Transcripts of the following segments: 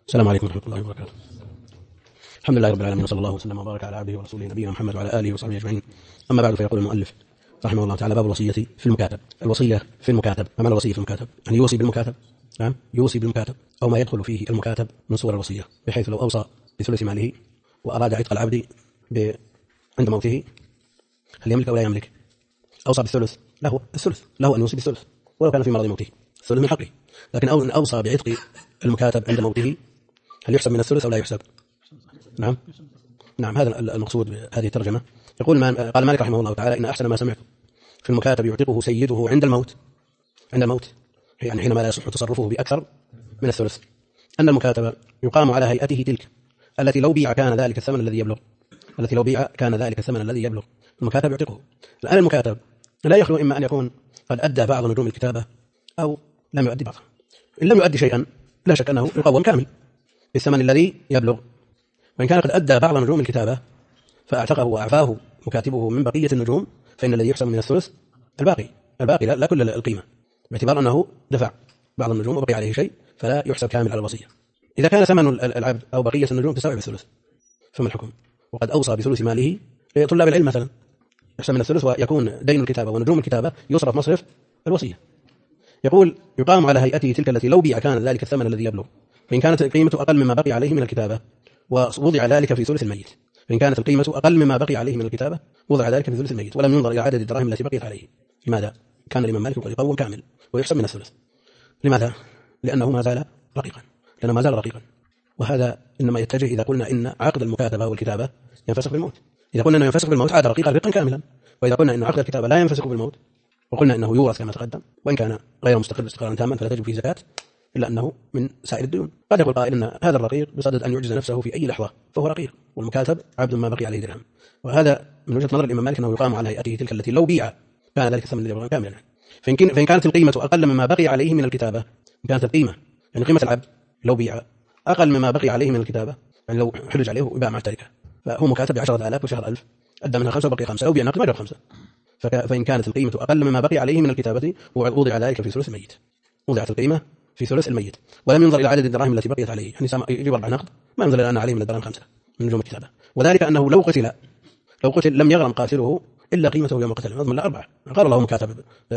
السلام عليكم ورحمة الله وبركاته. الحمد لله رب العالمين، وصلى الله وسلم وبارك على عبده ورسوله نبينا محمد وعلى آله وصحبه أجمعين. أما بعد، فيقول المؤلف رحمه الله تعالى: باب الوصية في المكاتب. الوصية في المكاتب، ما معنى الوصية في المكاتب؟ يعني يوصي بالمكاتب، نعم، يوصي بالمكاتب أو ما يدخل فيه المكاتب من صور الوصية، بحيث لو أوصى بثلث ماله وأراد عتق العبد عند موته، هل يملك أو لا يملك؟ أوصى بالثلث، له الثلث، له أن يوصي بالثلث ولو كان في مرض موته، الثلث من حقه. لكن أوصى بعتق المكاتب عند موته، هل يحسب من الثلث أو لا يحسب؟ نعم، هذا المقصود بهذه الترجمة. يقول قال مالك رحمه الله تعالى: إن أحسن ما سمعت في المكاتب يعتقه سيده عند الموت، يعني حينما لا يصح تصرفه بأكثر من الثلث، أن المكاتب يقام على هيئته تلك التي لو بيع كان ذلك الثمن الذي يبلغ، المكاتب يعتقه. الآن المكاتب لا يخلو إما أن يكون قد أدى بعض نجوم الكتابة أو لم يؤدي بعضها. إن لم يؤدي شيئا لا شك أنه يقوم كامل بالثمن الذي يبلغ، وإن كان قد أدى بعض نجوم الكتابة فأعتقه وأعفاه مكاتبه من بقية النجوم، فإن الذي يحسب من الثلث الباقي لا كل القيمة، باعتبار أنه دفع بعض النجوم وبقي عليه شيء، فلا يحسب كامل على الوصية. إذا كان ثمن العبد أو بقية النجوم تساوي بالثلث، فما الحكم؟ وقد أوصى بثلث ماله لطلاب العلم مثلا، يحسب من الثلث ويكون دين الكتابة ونجوم الكتابة يصرف مصرف الوصية. يقول: يقام على هيئته تلك التي لو بيع كان ذلك الثمن الذي يبلغ، فإن كانت القيمة أقل مما بقي عليه من الكتابة ووضع ذلك في ثلث الميت. فإن كانت القيمة أقل مما بقي عليه من الكتابة وضع ذلك في ثلث الميت، ولم ينظر إلى عدد الدراهم التي بقيت عليه. لماذا؟ كان الإمام مالك يقوم كامل ويحسب من الثلث. لماذا؟ لأنه ما زال رقيقا، وهذا إنما يتجه إذا قلنا إن عقد المكاتبة والكتابة ينفسخ بالموت. إذا قلنا إنه ينفسخ بالموت عاد رقيقا كاملا، وإذا قلنا إن عقد الكتابة لا ينفسخ بالموت وقلنا إنه يورث كما تقدم، وإن كان غير مستقر استقرارا تاما فلا تجب فيه زكاة، إلا أنه من سائر الديون. قد يقول قائل إن هذا الرقيق بصدد أن يعجز نفسه في أي لحظة فهو رقيق، والمكاتب عبد ما بقي عليه درهم. وهذا من وجهة نظر الإمام مالك أنه يقام على هيئته تلك التي لو بيع كان ذلك الثمن الذي يبلغ كاملا. فإن كانت القيمة أقل مما بقي عليه من الكتابة، إن كانت القيمة يعني قيمة العبد لو بيع أقل مما بقي عليه من الكتابة، يعني لو حلج عليه وباع مع التركة، فهو مكاتب ب10,000 وشهر 1000، أدى منها 5 وبقي 5، لو بيع نقد ما جاب 5. فإن كانت القيمة أقل مما بقي عليه من الكتابة ووضع ذلك في ثلث الميت، وضعت القيمة في ثلث الميت ولم ينظر إلى عدد الدراهم التي بقيت عليه، يعني يجب 4 نقد، ما ينظر إلى أن عليه من الدراهم 5 من نجوم الكتابة. وذلك أنه لو قتل لم يغرم قاتله إلا قيمته يوم قتله، يضمن له 4. قال الله مكاتب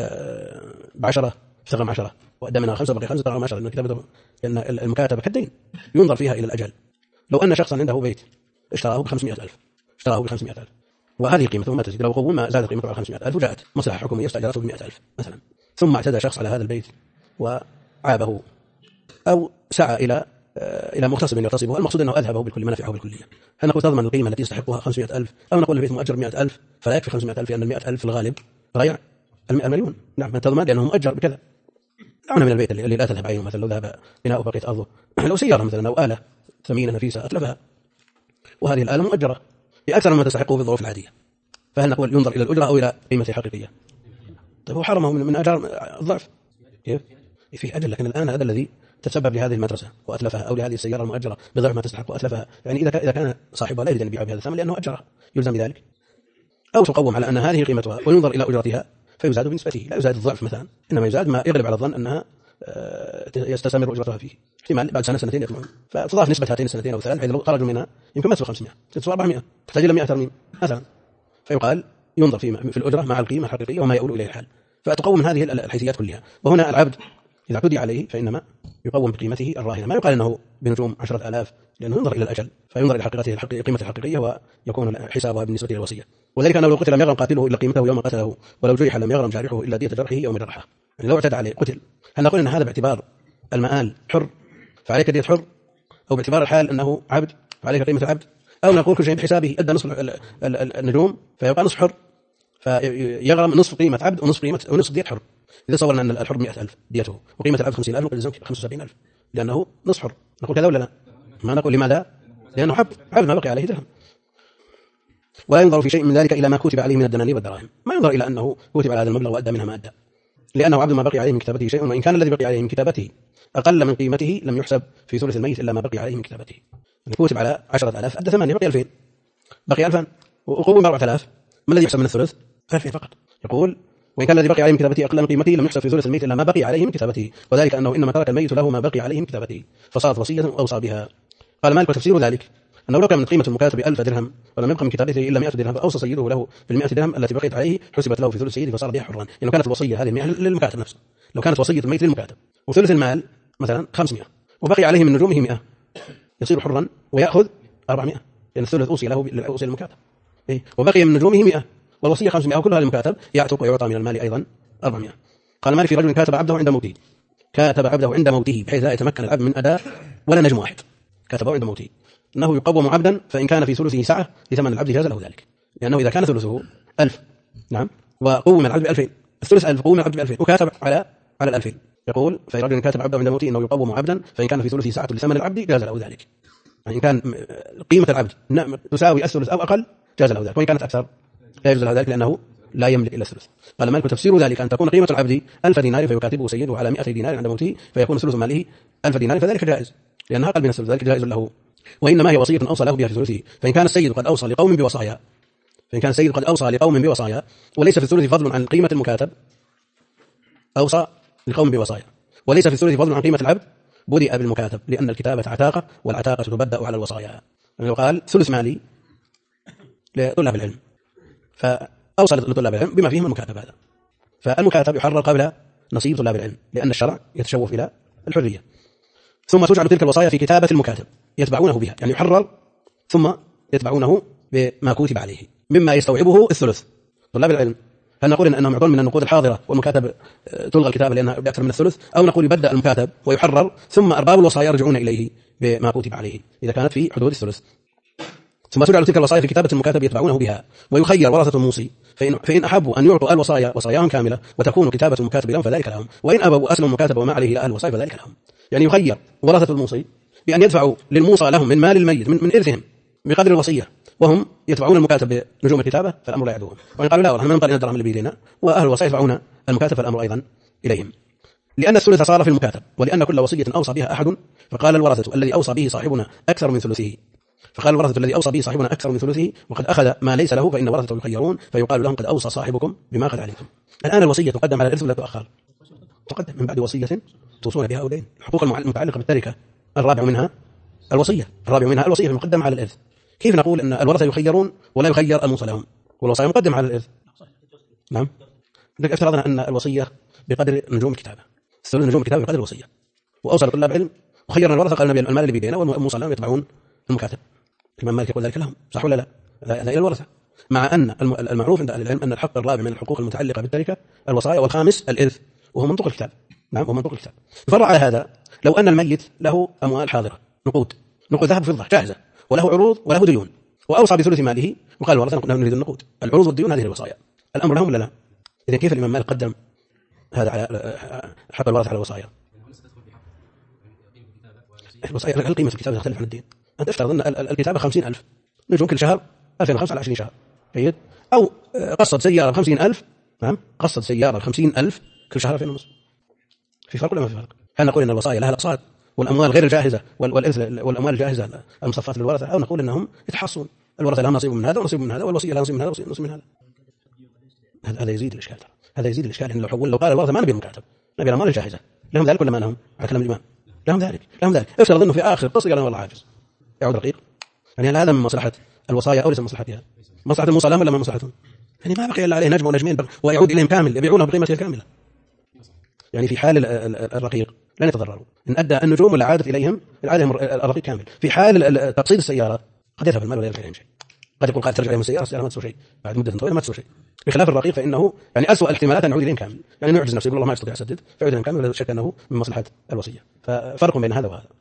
ب10 استغرم 10 وأدى منها 5 وبقي 5 درهم 10، لأن المكاتبة كالدين ينظر فيها إلى الأجل. لو أن شخصا عنده بيت اشتراه ب500,000 وهذه قيمته ما تزيد، لو قوم ما زادت قيمته على 500,000 وجاءت مصلحة حكومية استأجرته ب100,000 مثلا، ثم اعتدى شخص على هذا البيت وعابه أو سعى إلى مغتصب يغتصبه، المقصود أنه أذهبه بالكل، منافعه بالكلية، هل نقول تضمن القيمة التي يستحقها 500,000، أو نقول البيت مؤجر 100,000 فلا يكفي 500,000 لأن 100,000 في الغالب غير المليون؟ نعم، تضمن لأنه مؤجر بكذا. دعونا من البيت اللي لا تذهب عينه، مثلا لو ذهب بناء بقية أرضه، لو سيارة مثلا أو آلة ثمينة نفيسة أتلفها، وهذه الآلة مؤجرة بأكثر مما تستحقه في الظروف العادية، فهل نقول ينظر إلى الأجرة أو إلى قيمته الحقيقية؟ طيب هو حرمه من أجار الضعف، كيف؟ فيه أجل، لكن الآن هذا الذي تسبب لهذه المدرسة وأتلفها، أو لهذه السيارة المؤجرة بضعف ما تستحق وأتلفها، يعني إذا كان صاحبها لا يريد أن يبيعها بهذا الثمن لأنه أجرها يلزم بذلك، أو تقوم على أن هذه قيمتها وينظر إلى أجرتها فيزاد بنسبته، لا يزاد الضعف مثلا، إنما يزاد ما يغلب على الظن أنها يستثمر أجرتها فيه، احتمال بعد سنة سنتين يطلعون، فتضاف نسبة هاتين السنتين أو 3، بحيث لو خرجوا منها يمكن ما تسوى 500، تسوى 400، تحتاج إلى 100 ترميم مثلا، فيقال ينظر في الأجرة مع القيمة الحقيقية وما يؤول إليه الحال، فتقوم من هذه الحيثيات كلها. وهنا العبد إذا اعتدي عليه فإنما يقوم بقيمته الراهنة، ما يقال أنه بنجوم 10,000، لأنه ينظر إلى الأجل فينظر إلى حقيقته قيمته الحقيقية ويكون حسابها بالنسبة للوصية. وذلك أنه لو قتل لم يغرم قاتله إلا قيمته يوم قتله، ولو جرح لم يغرم جارحه إلا دية جرحه يوم جرحه، يعني لو اعتدى عليه قتل، هل نقول أن هذا باعتبار المآل حر فعليك دية حر، أو باعتبار الحال أنه عبد فعليك قيمة العبد، أو نقول كل شيء بحسابه أدى نصف النجوم فيبقى نصف حر فيغرم نصف قيمة عبد ونصف دية حر. إذا صورنا أن الحر 100,000 ديته وقيمة العبد 50,000 نقول لزمك 75,000 لأنه نصف حر، نقول كذا ولا لا؟ ما نقول لماذا؟ لأنه عبد ما بقي عليه درهم. ولا ينظر في شيء من ذلك إلى ما كتب عليه من الدنانير والدراهم، ما ينظر إلى أنه كتب على هذا المبلغ وأدى منها ما أدى، لأنه عبد ما بقي عليه من كتابته شيء، وإن كان الذي بقي عليه من كتابته أقل من قيمته لم يحسب في ثلث الميت إلا ما بقي عليه من كتابته. كتب على 10,000 أدى 8 بقي 2000 بقي 2000 وقوم 4,000، ما الذي يحسب من الثلث؟ 2000 فقط. يقول وإن كان الذي بقي عليه من كتابته أقل من قيمته لم يحسب في ثلث الميت إلا ما بقي عليه من كتابته، وذلك أنه إنما ترك الميت له ما بقي عليه من كتابته فصارت وصية أوصى بها. قال مالك وتفسير ذلك أنه لو كان من قيمة المكاتب 1000 درهم ولم يبقى من كتابته إلا 100 درهم فأوصى سيده له بال100 درهم التي بقيت عليه حسبت له في ثلث سيده فصار بها حرا. يعني كانت الوصية هذه 100 للمكاتب نفسه، لو كانت وصية الميت للمكاتب وثلث المال مثلا 500 وبقي عليه من نجومه 100 يصير حرا ويأخذ 400، لأن الثلث أوصي له أوصي للمكاتب وبقي من نجومه 100 والوصية 500 وكلها للمكاتب يعتق ويعطى من المال أيضا 400. قال مالك في رجل كاتب عبده عند موته، كاتب عبده عند موته بحيث لا يتمكن العبد من أداء ولا نجم واحد، كاتبه عند موته أنه يقوم عبدا فإن كان في ثلثه سعة لثمن العبد جاز له ذلك، لأنه إذا كان ثلثه 1000 نعم وقوم العبد ب2000 الثلث 1000 قوم العبد ب2000 وكاتب على 2000 يقول في رجل كاتب عبده عند موته أنه يقوم عبدا فإن كان في ثلثه سعة لثمن العبد جاز له ذلك. يعني إن كان قيمة العبد تساوي الثلث أو أقل جاز له ذلك، وإن كانت أكثر لا يجوز له ذلك لأنه لا يملك إلا الثلث. قال مالك تفسير ذلك أن تكون قيمة العبد 1000 دينار فيكاتبه سيده على 100 دينار عند موته فيكون ثلث ماله 1000 دينار فذلك جائز لأنها أقل من الثلث، ذلك جائز له. وإنما هي وصية أوصى له بها في ثلثه، فإن كان السيد قد أوصى لقوم بوصايا وليس في الثلث فضل عن قيمة المكاتب أوصى لقوم بوصايا وليس في الثلث فضل عن قيمة العبد بدأ بالمكاتب لأن الكتابة عتاقة والعتاقة تبدأ على الوصايا. يعني قال ثلث مالي لطلاب العلم فأوصى لطلاب العلم بما فيهم المكاتب هذا، فالمكاتب يحرر قبل نصيب طلاب العلم لأن الشرع يتشوف إلى الحرية. ثم تجعل تلك الوصايا في كتابة المكاتب يتبعونه بها، يعني يحرر ثم يتبعونه بما كتب عليه مما يستوعبه الثلث. طلاب العلم هل نقول أنهم يعطون من النقود الحاضرة والمكاتب تلغى الكتابة لأنها بأكثر من الثلث، أو نقول يبدأ المكاتب ويحرر ثم أرباب الوصايا يرجعون إليه بما كتب عليه إذا كانت في حدود الثلث. ثم تجعل تلك الوصايا في كتابة المكاتب يتبعونه بها ويخير ورثة الموصي فإن أحبوا أن يعطوا الوصايا وصاياهم كاملة وتكون كتابة المكاتب لهم فذلك لهم، وإن أبوا أسلموا المكاتب وما عليه إلى الوصايا فذلك لهم. يعني يخير ورثة الموصي بأن يدفعوا للموصى لهم من مال الميت من إرثهم بقدر الوصية وهم يدفعون المكاتب بنجوم الكتابة فالأمر لا يعدوهم. وإن قالوا لا والله ما نقل إن الدرهم اللي بيدينا وأهل الوصية يدفعون المكاتب فالأمر أيضا إليهم، لأن الثلث صار في المكاتب ولأن كل وصية أوصى بها أحد فقال الورثة الذي أوصى به صاحبنا أكثر من ثلثه وقد أخذ ما ليس له فإن ورثته يخيرون فيقال لهم قد أوصى صاحبكم بما قد علمتم. الآن الوصية تقدم على الإرث ولا تؤخر؟ تقدم من بعد وصية توصون بها أو دين. الحقوق المتعلقة بالتركة الرابع منها الوصية مقدم على الإرث. كيف نقول أن الورثة يخيرون ولا يخير الموصى لهم والوصية مقدم على الإرث؟ نعم افترضنا أن الوصية بقدر نجوم الكتابة، نجوم الكتابة بقدر الوصية وأوصى لطلاب علم وخيرنا الورثة قال المال اللي بيدينا والموصى لهم يتبعون المكاتب. الإمام مالك يقول ذلك لهم صح ولا لا؟ هذا إلى الورثة، مع أن المعروف عند أهل العلم أن الحق الرابع من الحقوق المتعلقة بالتركة الوصايا والخامس الإرث وهو منطق الكتاب. نعم وهو منطق الكتاب. يفرع على هذا لو أن الميت له أموال حاضرة نقود ذهب وفضة جاهزة وله عروض وله ديون وأوصى بثلث ماله وقال الورثة نريد النقود العروض والديون هذه الوصايا الأمر لهم ولا لا؟ إذن كيف الإمام مالك قدم هذا على حق الورثة على الوصايا؟ الوصايا القيمة في الكتاب تختلف عن الدين. أنت افترض أن الكتابة 50,000 نجوم كل شهر 2005 على 20 شهر جيد، أو قصد سيارة 50,000 نعم قصد سيارة 50,000 كل شهر 2,500. في فرق ولا ما في فرق؟ هل نقول أن الوصايا لها الأقساط والأموال غير الجاهزة والإرث والأموال الجاهزة المصفات للورثة، أو نقول أنهم يتحصون الورثة لهم نصيب من هذا ونصيب من هذا والوصية لها نصيب من هذا ونصيب من هذا؟ هذا يزيد الإشكال. إن لو قال الورثة ما نبي المكاتب نبي الأموال الجاهزة لهم ذلك ولا ما لهم؟ على كلام الإمام لهم ذلك. افترض أنه في آخر قصة قال والله عاجز يعود رقيق، يعني هذا من مصلحة الوصايا أو ليس من مصلحتها؟ مصلحة الموصى لهم ولا من مصلحتهم؟ يعني ما بقي إلا عليه نجم ونجمين ويعود إليهم كامل يبيعونه بقيمته الكاملة. يعني في حال الرقيق لن يتضرروا إن أدى النجوم ولا عادت إليهم الرقيق كامل. في حال تقصيد السيارة قد يذهب المال ولا يرجع إليهم شيء، قد يقول قائد ترجع إليهم السيارة ما تسوى شيء بعد مدة طويلة ما تسوى شيء، بخلاف الرقيق فإنه يعني أسوأ الاحتمالات أن يعود إليهم كامل، يعني إنه يعجز نفسه يقول الله ما يستطيع أسدد فيعود إليهم كامل ولا شك أنه من مصلحة الوصية. ففرق بين هذا وهذا.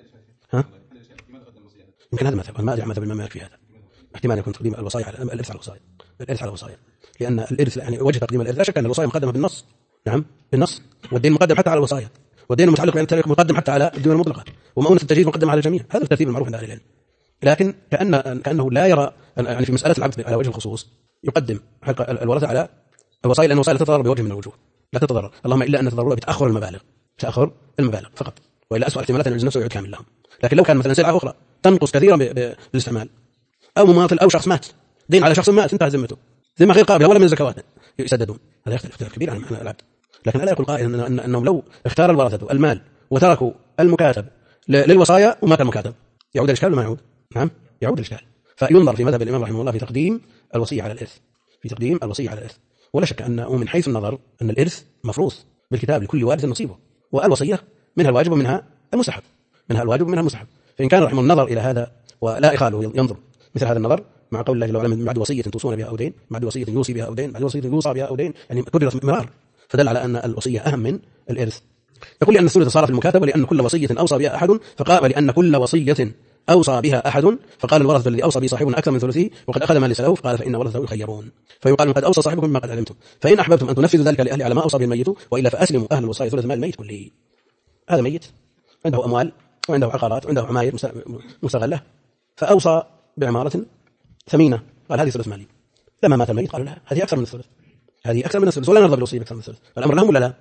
يمكن هذا مثل ما أدري عن مذهب الإمام مالك في هذا، احتمال يكون تقديم الوصايا على الإرث على الوصايا، لأن الإرث يعني وجه تقديم الإرث لا شك أن الوصايا مقدمة بالنص، نعم بالنص، والدين مقدم حتى على الوصايا، والدين المتعلق بالتركة مقدم حتى على الديون المطلقة، ومؤونة التجهيز مقدم على الجميع. هذا الترتيب المعروف عند أهل العلم، لكن كأنه لا يرى يعني في مسألة العبد على وجه الخصوص يقدم حق الورثة على الوصايا، لأن الوصايا لا تتضرر بوجه من الوجوه، لا تتضرر اللهم إلا أن تتضرر بتأخر المبالغ فقط، وإلا أسوأ احتمالات أن يعجز نفسه يعود كامل لهم. لكن لو كان مثلا سلعة أخرى تنقص كثيرا بالاستعمال، أو مماثل أو شخص مات دين على شخص مات انتهى ذمته ذمة غير قابلة ولا من الزكوات يسددون، هذا يختلف اختلاف كبير عن العبد. لكن ألا يقول قائل أنهم لو اختار الورثة المال وتركوا المكاتب للوصايا ومات المكاتب يعود الإشكال وما يعود؟ نعم يعود الإشكال. فينظر في مذهب الإمام رحمه الله في تقديم الوصية على الإرث، في تقديم الوصية على الإرث. ولا شك أنه من حيث النظر أن الإرث مفروض بالكتاب لكل وارث نصيبه، والوصية منها الواجب ومنها المستحب، منها الواجب ومنها المستحب. فإن كان رحمه النظر إلى هذا ولا إخاله ينظر مثل هذا النظر مع قول الله جل وعلا من بعد وصية توصون بها أو دين، بعد وصية يوصي بها أو دين، بعد وصية يوصى بها أو دين، يعني كررت مرار، فدل على أن الوصية أهم من الإرث. يقول لأن الثلث صار في المكاتبة لأن كل وصية أوصى بها أحد، فقال لأن كل وصية أوصى بها أحد، فقال الورثة الذي أوصى به صاحبنا أكثر من ثلثه وقد أخذ ما ليس له، فقال فإن ورثته يخيرون. فيقال قد أوصى صاحبكم بما قد علمتم، فإن أحببتم أن تنفذوا ذلك لأهله على ما أوصى به الميت، وإلا فأسلموا أهل الوصاية ثلث مال الميت كله. هذا ميت عنده أموال وعنده عقارات وعنده عماير مستغلة، فأوصى بعمارة ثمينة، قال هذه ثلث مالي. لما مات الميت قالوا لا هذه أكثر من الثلث، هذه أكثر من الثلث، ولا نرضى بالوصية بأكثر من الثلث. الأمر لهم ولا لا؟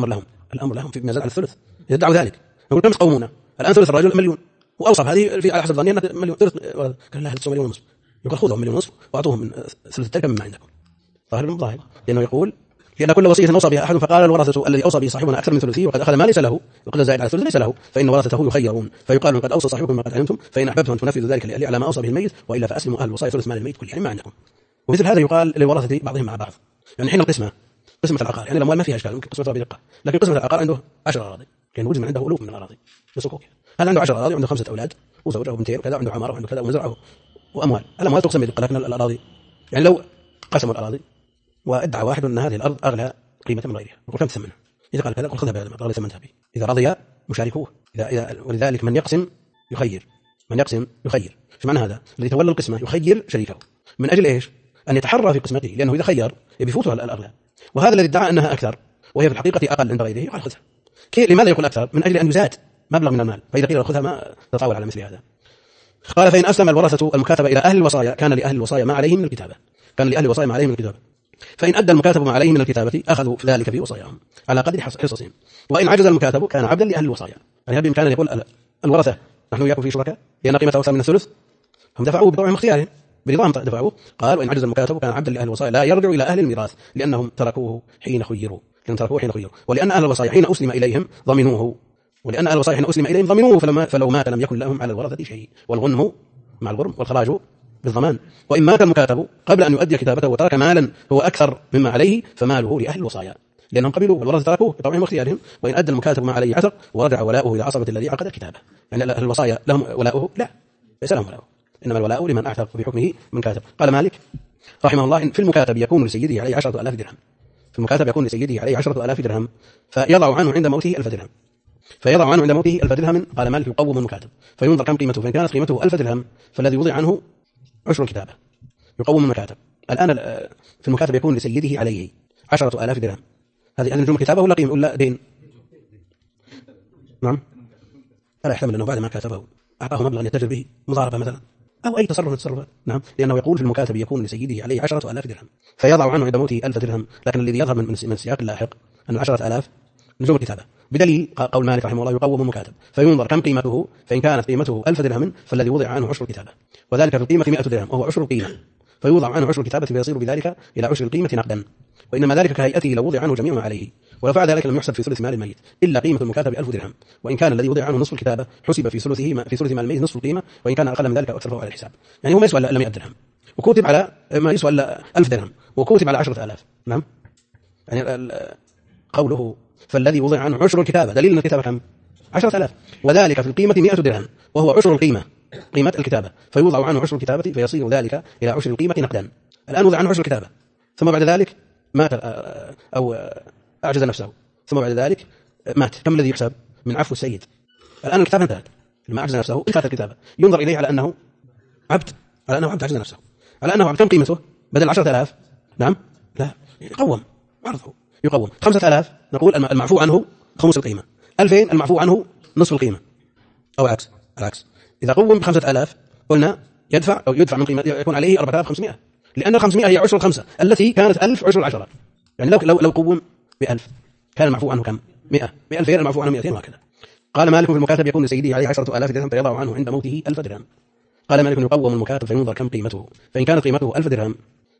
الأمر لهم فيما زاد على الثلث. يدعوا ذلك يقول كم تقومون الآن ثلث الرجل مليون، وأوصى هذه في على حسب ظني أنها مليون ثلث، قال لا 9 مليون ونصف. يقول خذهم مليون ونصف وأعطوهم من ثلث التركة مما عندكم. ظاهر المظاهر، لأنه يقول لأن كل وصية أوصى بها أحد، فقال الورثة الذي أوصى به صاحبنا أكثر من ثلثه وقد أخذ ما ليس له وقد زائد على الثلث ليس له، فإن ورثته يخيرون. فيقال قد أوصى صاحبكم ما قد علمتم، فإن أحببتم أن تنفذوا ذلك لأهله على ما أوصى به الميت، وإلا فأسلموا أهل الوصايا ثلث مال الميت كله، يعني ما عندكم. ومثل هذا يقال للورثة بعضهم مع بعض، يعني حين القسمة قسمة العقار، يعني الأموال ما فيها إشكال، ممكن قسمتها بدقة، لكن قسمة العقار عنده 10 أراضي، كان وجد من عنده ألوف من الأراضي بصكوك، هل عنده 10 أراضي وعنده 5 أولاد وزوجة وبنتين وكذا، وعنده عمارة وعنده كذا ومزرعه وأموال. الأموال تقسم بدقة، لكن الأراضي يعني لو قسموا الأراضي وادعى واحد أن هذه الأرض أغلى قيمة من غيرها، يقول كم ثمنها؟ إذا قال كذا قل خذها بهذا الأغلى ثمنها به، إذا رضي مشاركوه، ولذلك من يقسم يخير، من يقسم يخير. ايش معنى هذا؟ الذي تولى القسمة يخير شريكه من أجل إيش؟ أن يتحرى في قسمته، لأنه إذا خير يفوتها الأغلى، وهذا الذي ادعى أنها أكثر وهي في الحقيقة أقل عند غيره قال خذها. لماذا يقول أكثر؟ من أجل أن يزاد مبلغ من المال، فإذا قيل خذها ما تطاول على مثل هذا. قال فإن أسلم الورثة المكاتبة إلى أهل الوصايا كان لأهل الوصايا ما عليهم من الكتابة، كان لأهل الوصايا ما عليهم من الكتابة، فإن أدى المكاتب ما عليه من الكتابة أخذوا ذلك في وصاياهم على قدر حصصهم، وإن عجز المكاتب كان عبدا لأهل الوصايا. يعني هل بإمكانه يقول الورثة نحن وياكم في شركاء لأن قيمته أكثر من الثلث؟ هم دفعوه بطوعهم اختيارهم برضاهم دفعوه. قال وإن عجز المكاتب كان عبدا لأهل الوصايا لا يرجع إلى أهل الميراث لأنهم تركوه حين خيروا، ولأن أهل الوصايا حين أسلم إليهم ضمنوه، فلو مات لم يكن لهم على الورثة شيء، والغنم مع الغرم والخراج بالضمان. وإن مات المكاتب قبل أن يؤدي كتابته وترك مالا هو أكثر مما عليه فماله لأهل الوصايا لأنهم قبلوا والورثة تركوه بطوعهم واختيارهم. وإن أدى المكاتب ما عليه عتق ورجع ولاؤه إلى عصبة الذي عقد الكتابة. يعني أهل الوصايا لهم ولاؤه؟ لا، ليس لهم ولاؤه، إنما الولاء لمن أعتق في حكمه من كاتب. قال مالك رحمه الله في المكاتب يكون لسيده عليه 10,000 درهم، في المكاتب يكون لسيده عليه 10,000 درهم فيضع عنه عند موته 1000 درهم، قال مالك يقوم المكاتب فينظر كم قيمته، فإن كانت قيمته 1000 درهم فالذي وضع عنه عشر الكتابة يقوم المكاتب. الآن في المكاتب يكون لسيده عليه 10,000 درهم، هذه نجوم الكتابة ولا قيمة ولا دين؟ نعم، ألا يحتمل أنه بعد ما كاتبه أعطاه مبلغ يتجر به مضاربة مثلا أو أي تصرف. نعم، لأنه يقول في المكاتب يكون لسيده عليه 10,000 درهم فيضع عنه عند موته 1000 درهم، لكن الذي يظهر من سياق اللاحق أن 10,000 نجوم الكتابة، بدليل قول مالك رحمه الله يقوم المكاتب فينظر كم قيمته، فإن كانت قيمته 1000 درهم فالذي وضع عنه عشر الكتابة، وذلك في القيمة 100 درهم وهو عشر القيمة، فيوضع عنه عشر الكتابة فيصير بذلك إلى عشر القيمة نقدا، وإنما ذلك كهيئته لو وضع عنه جميع ما عليه، ولو فعل ذلك لم يحسب في ثلث مال الميت إلا قيمة المكاتب 1000 درهم، وإن كان الذي وضع عنه نصف الكتابة حسب في ثلث مال الميت نصف القيمة، وإن كان أقل من ذلك أو أكثر فهو على الحساب. يعني هو ما يسوى إلا 100 درهم وكتب على ما يسوى إلا 1000 درهم وكتب على 10,000. نعم، يعني قوله فالذي وضع عنه عشر الكتابة دليل أن الكتابة كم؟ 10,000، وذلك في القيمة 100 درهم وهو عشر القيمة، قيمة الكتابة، فيوضع عنه عشر الكتابة فيصير ذلك إلى عشر القيمة نقدا. الآن وضع عنه عشر الكتابة ثم بعد ذلك مات أو أعجز نفسه ثم بعد ذلك مات، كم الذي يحسب من عفو السيد؟ الآن الكتابة انتهت، لما أعجز نفسه انتهت الكتابة، ينظر إليه على أنه عبد، أعجز نفسه، على أنه عبد، كم قيمته بدل 10,000؟ نعم، لا، يقوم عرضه، يقوم 5,000 نقول المعفو عنه خمس القيمة، 2000 المعفو عنه نصف القيمة، أو العكس. إذا قوم ب5,000 قلنا يدفع من قيمة يكون عليه 4,500، لأن 500 هي عشر الخمسة التي كانت 1000 عشر العشرة، يعني لو قوم ب1000 كان المعفو عنه كم؟ 100، ب2000 المعفو عنه 200 وهكذا. قال مالك في المكاتب يكون لسيده عليه 10,000 درهم فيضع عنه عند موته 1000 درهم. قال مالك يقوم المكاتب فينظر كم قيمته، فإن كانت قيمته 1000 درهم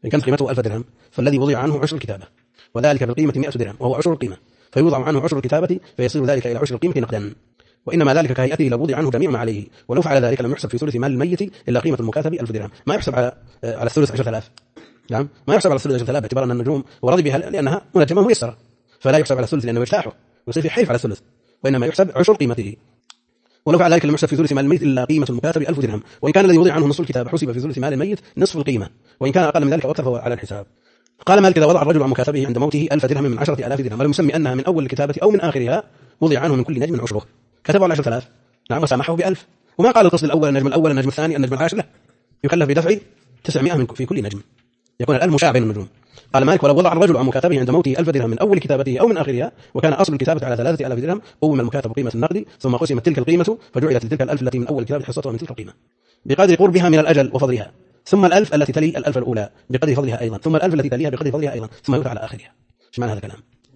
إن كانت قيمته 1000 درهم فالذي وضع عنه عشر الكتابة، وذلك في القيمة 100 درهم وهو عشر القيمة، فيوضع عنه عشر الكتابة فيصير ذلك إلى عشر القيمة نقدا، وإنما ذلك كهيئته لو وضع عنه جميع ما عليه، ولو فعل ذلك لم يحسب في ثلث مال الميت إلا قيمة المكاتب 1000 درهم، ما يحسب على الثلث 10000. نعم، ما يحسب على الثلث 10000 باعتبار أن النجوم ورضي بها لأنها منجمة ميسرة، فلا يحسب على الثلث لأنه يرتاحه ويصير في حيف على الثلث، وإنما يحسب عشر قيمته. ولو فعل ذلك لم يحسب في ثلث مال الميت إلا قيمة المكاتب 1000 درهم، وإن كان الذي وضع عنه نصف الكتاب حسب في ثلث مال الميت نصف القيمة، وإن كان أقل من ذلك أو أكثر فهو على الحساب. قال مالك: إذا وضع الرجل عن مكاتبه عند موته 1000 درهم من 10,000 درهم، ولم يسمي أنها من أول الكتابة أو من آخرها، وضع عنه من كل نجم عشره، كتبه على 10,000. نعم، وسامحه ب1000، وما قال القسط الأول النجم الأول النجم الثاني النجم العاشر، لا، يكلف بدفع 900 في كل نجم، يكون الألف مشابه بين النجوم. قال مالك: ولو وضع الرجل عن مكاتبه عند موته 1000 درهم من أول كتابته أو من آخرها، وكان أصل الكتابة على 3000 درهم، قوم المكاتب قيمة النقد، ثم قسمت تلك القيمة فجعلت لتلك الألف التي من أول الكتابة حصتها من تلك القيمة بقدر قربها من الأجل وفضلها، ثم الألف التي تلي الألف الأولى بقدر فضلها أيضا، ثم الألف التي تليها بقدر فضلها أيضا، ثم يوضع على آخرها. ايش معنى هذا الكلام؟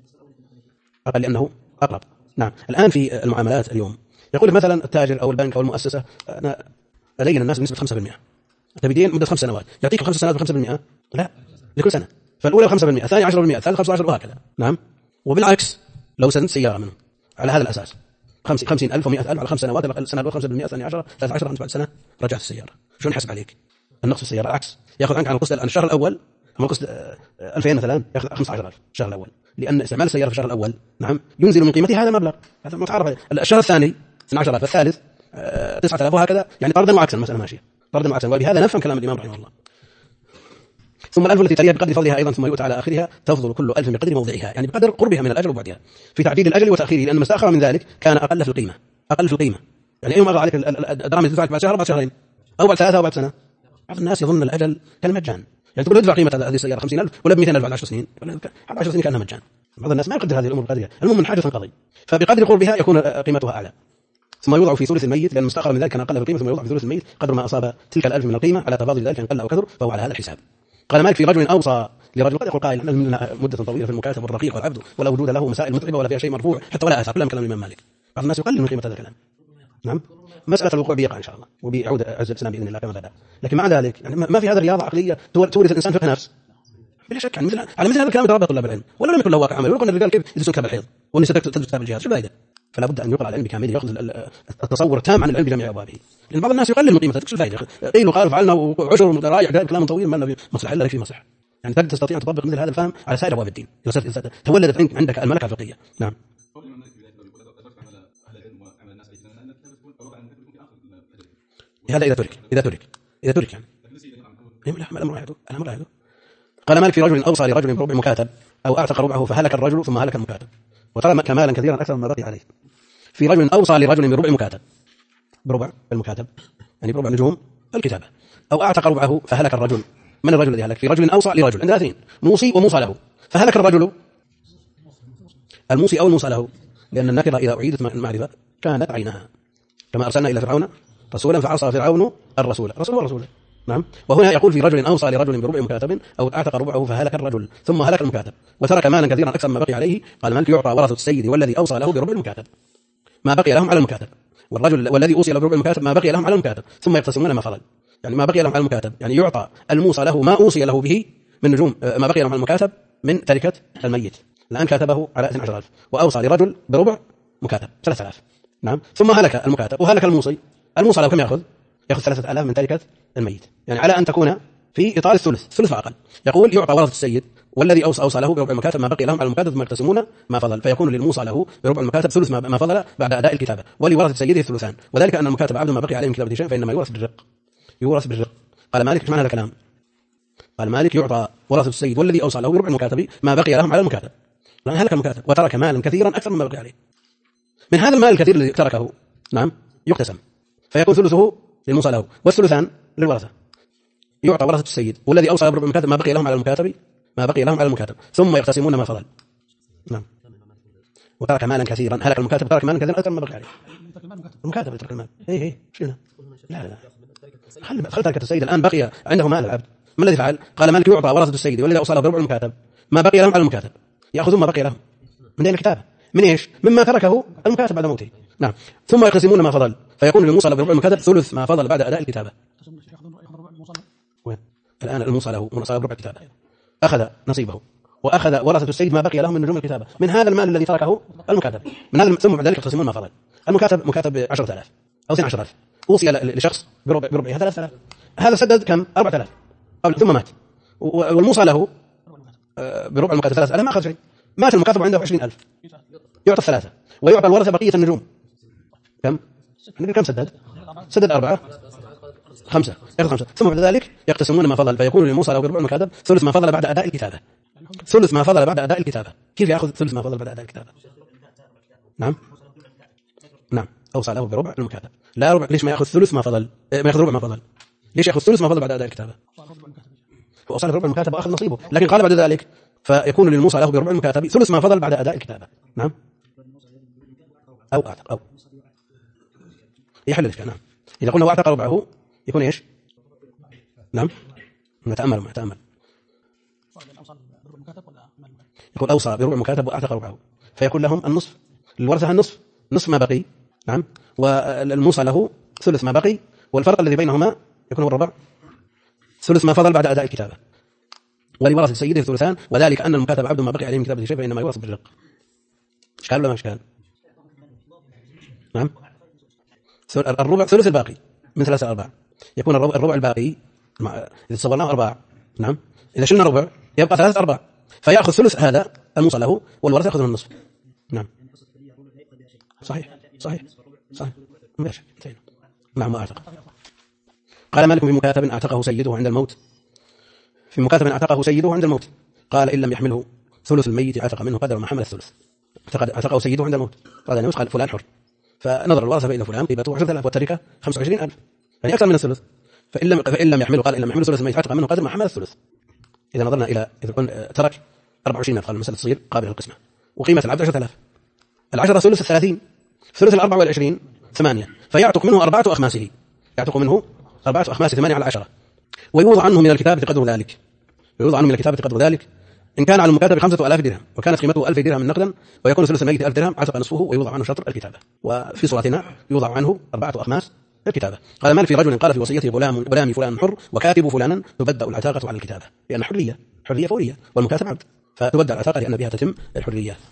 أقل لأنه أقرب. نعم، الآن في المعاملات اليوم يقول مثلا التاجر أو البنك أو المؤسسة: أنا أدين الناس بنسبة 5%، أنت بدين مدة 5 سنوات، يعطيك 5 سنوات ب5%؟ لا، لكل سنة، فالأولى 5%، الثانية 10%، الثالث 15%، وهكذا. نعم، وبالعكس لو سنت سيارة منه على هذا الأساس 50,000 و100,000 على 5 سنوات، السنة الأولى 5%، الثانية 10، 13 بعد سنة رجعت السيارة، شو نحسب عليك؟ النقص في السيارة العكس، يأخذ عنك عن القسط الشهر الأول، أما القسط 2000 مثلا يأخذ 15,000 الشهر الأول، لأن استعمال السيارة في الشهر الأول نعم ينزل من قيمتها هذا المبلغ، هذا متعارف عليه. الشهر الثاني 12,000، الثالث 9,000، وهكذا، يعني طردا وعكسا، المسألة ماشية طردا وعكسا، وبهذا نفهم كلام الإمام رحمه الله. ثم الألف التي تليها بقدر فضلها أيضا، ثم يؤتى على آخرها، تفضل كل ألف بقدر موضعها، يعني بقدر قربها من الأجل وبعدها، في تعديل الأجل وتأخيره، لأن ما استأخر من ذلك كان أقل في القيمة، أقل في القيمة. يعني أيهما أغلى عليك، الدراهم تدفعك بعد شهر بعد شهرين أو بعد 3 أو بعد سنة؟ بعض الناس يظن الأجل كالمجان، يعني تقول ادفع قيمة هذه السيارة 50,000 ولا 200,000 على 10 سنين، على 10 سنين كأنها مجان. بعض الناس ما يقدر هذه الأمور بقدرها، المهم من حاجة تنقضي، فبقدر قربها يكون قيمتها أعلى. ثم يوضع في ثلث الميت، لأن المستأخر من ذلك كان أقل في القيمة، ثم يوضع في ثلث الميت قدر ما أصاب تلك الألف من القيمة على تفاضل ذلك إن قل أو كثر، فهو على هذا الحساب. قال مالك: في رجل أوصى لرجل، قد يقول قائل: أن لنا مدة طويلة في المكاتب والرقيق والعبد، ولا وجود له مسائل متعبة ولا فيها شيء مرفوع حتى ولا آثار، كلام كلام الإمام مالك. بعض الناس يقلل من قيمة هذا الكلام. نعم، مسألة الوقوع بيقع إن شاء الله، وبيعود عز الإسلام بإذن الله كما بدأ، لكن مع ذلك يعني ما في هذا رياضة عقلية تورث الإنسان فقه نفس، بلا شك. يعني على مثل هذا الكلام يتربى طلاب العلم، ولا لم يكن له واقع عملي، ويقول الرجال كيف يدرسون كتاب الحيض والنساء تدرس كتاب الجهاد، شو الفائدة؟ فلا بد أن يقرأ العلم بكامله، يأخذ التصور التام عن العلم بجميع أبوابه، لأن بعض الناس يقلل من قيمته، شو الفائدة؟ قيل وقال وفعلنا وعشر رايح كلام طويل ما له مصلحة إلا في مصلحة، يعني تستطيع أن تطبق مثل هذا الفهم على سائر أبواب الدين إذا تولدت عندك الملكة الفقهية. نعم. هذا إذا ترك يعني الأمر يحدث. قال مالك: في رجل أوصى لرجل بربع مكاتب أو أعتق ربعه فهلك الرجل ثم هلك المكاتب، وترك مالا كثيرا أكثر مما بقي عليه. في رجل أوصى لرجل بربع مكاتب، بربع المكاتب يعني بربع نجوم الكتابة، أو أعتق ربعه فهلك الرجل. من الرجل الذي هلك؟ في رجل أوصى لرجل، عندنا اثنين، موصي وموصى له، فهلك الرجل الموصي أو الموصى له، لأن النكرة إذا أعيدت المعرفة كانت عينها، كما أرسلنا إلى فرعون رسولا فعصى فرعون الرسول، رسول ورسول. نعم. وهنا يقول: في رجل أوصى لرجل بربع مكاتب أو أعتق ربعه فهلك الرجل ثم هلك المكاتب وترك مالا كثيرا أكثر ما بقي عليه. قال مالك: يعطى ورثة السيد والذي أوصى له بربع المكاتب ما بقي لهم على المكاتب، والرجل والذي أوصي له بربع المكاتب ما بقي لهم على المكاتب، ثم يقتسمون ما فضل، يعني ما بقي لهم على المكاتب، يعني يعطى الموصى له ما أوصي له به من نجوم ما بقي لهم على المكاتب من تركة الميت. الآن كاتبه على 12,000 وأوصى لرجل بربع مكاتب 3,000. نعم. ثم هلك المكاتب وهلك الموصي له كم يأخذ 3,000 من تركة الميت، يعني على أن تكون في إطار الثلث فأقل. يقول: يعطى ورثة السيد والذي أوصى له بربع المكاتب ما بقي لهم على المكاتب ثم يقتسمون ما فضل، فيكون للموصى له بربع المكاتب ثلث ما فضل بعد أداء الكتابة، ولورثة سيده الثلثان، وذلك أن المكاتب عبد ما بقي عليه من كتابة شيء فإنما يورث بالرق. قال مالك: ايش معنى هذا الكلام؟ قال مالك: يعطى ورثة السيد والذي أوصى له بربع المكاتب ما بقي لهم على المكاتب، لأن هلك المكاتب وترك مالا كثيرا أكثر مما بقي عليه. من هذا المال الكثير الذي تركه نعم يقتسم، فيكون ثلثه للموصى له والثلثان للورثة. يعطى ورثة السيد والذي أوصى بربع المكاتب ما بقي لهم على المكاتب ثم يقتسمون ما فضل. نعم. وترك مالا كثيرا، هلك المكاتب ترك مالا كثيرا أكثر مما بقي عليه. المكاتب يترك المال. شنو؟ لا خل تركة السيد الآن بقي عنده مال العبد، ما الذي فعل؟ قال مالك: يعطى ورثة السيد والذي أوصى له بربع المكاتب ما بقي لهم على المكاتب، يأخذون ما بقي لهم من دين الكتابة، من إيش؟ مما تركه المكاتب بعد موته. نعم. ثم يقسمون ما فضل، فيكون للموصى له بربع المكاتب ثلث ما فضل بعد أداء الكتابة. وين؟ الآن الموصى له بربع الكتابة أخذ نصيبه، وأخذ ورثة السيد ما بقي له من نجوم الكتابة من هذا المال الذي تركه المكاتب، من هذا ثم بعد ذلك يقتسمون ما فضل. المكاتب مكاتب 10,000 أو 12,000 أوصي لشخص بربعها 3,000، هذا سدد كم 4,000 ثم مات، والموصى له بربع المكاتب 3,000 ما أخذ شيء. مات المكاتب عنده 20,000 يعطى 3 ويعطى الورثة بقية النجوم. كم سدد 4 5 يأخذ 5 ثم بعد ذلك يقتسمون ما فضل، فيكون للموصى له بربع المكاتب ثلث ما فضل بعد أداء الكتابة. ثلث ما فضل بعد أداء الكتابة. كيف يأخذ ثلث ما فضل بعد أداء الكتابة؟ نعم أوصى له بربع المكاتب. لا ربع، ليش ما يأخذ ثلث ما فضل؟ ما يأخذ ربع ما فضل، ليش يأخذ ثلث ما فضل بعد أداء الكتابة؟ وأوصى له بربع المكاتب وأخذ نصيبه، لكن قال بعد ذلك فيكون للموصى له بربع المكاتب ثلث ما فضل بعد أداء الكتابة. نعم أو أعتق أو يحل الإشكال. نعم إذا قلنا واعتق ربعه يكون إيش؟ نعم نتأمل يقول أوصى بربع المكاتب وأعتق ربعه، فيكون لهم النصف، الورثة النصف، نصف ما بقي. نعم والموصى له ثلث ما بقي، والفرق الذي بينهما يكون هو الربع، ثلث ما فضل بعد أداء الكتابة. ولورثة سيده ثلثان، وذلك أن المكاتب عبد ما بقي عليه من كتابة شيء فإنما يورث بالرق. إشكال ولا ما إشكال؟ نعم الربع ثلث الباقي من 3/4 يكون الربع الباقي إذا صورناه 4. نعم إذا شلنا ربع يبقى 3/4 فيأخذ ثلث هذا الموصى له والورثة يأخذون النصف. نعم صحيح ماشي. نعم وأعتق. قال مالك في مكاتب أعتقه سيده عند الموت، في مكاتب أعتقه سيده عند الموت قال إن لم يحمله ثلث الميت عتق منه قدر ما حمل الثلث. اعتقه سيده عند الموت، قال قال فلان حر، فنظر الورثة فإن فلان قيمته 10,000 والتركة 25,000 يعني أكثر من الثلث، فإن لم يحمله قال إن لم يحمله ثلث الميت عتق منه قدر ما حمل الثلث. إذا نظرنا إلى إذا ترك 24,000 قال المسألة تصير قابلة للقسمة، وقيمة العبد 10,000، 10 ثلث 30، ثلث 24 8، فيعتق منه 4 أخماسه، يعتق منه 4 أخماس 8 على 10، ويوضع عنه من الكتابة قدر ذلك، إن كان على المكاتب 5,000 درهم وكانت قيمته 1,000 درهم نقدا، ويكون ثلث الميت 1,000 درهم عتق نصفه ويوضع عنه شطر الكتابة. وفي صورتنا يوضع عنه 4 أخماس الكتابة. قال مالك في رجل قال في وصيته غلامي فلان حر وكاتب فلانا تبدأ العتاقة على الكتابة، لأن حرية فورية والمكاتب عبد، فتبدأ العتاقة لأن بها تتم الحرية.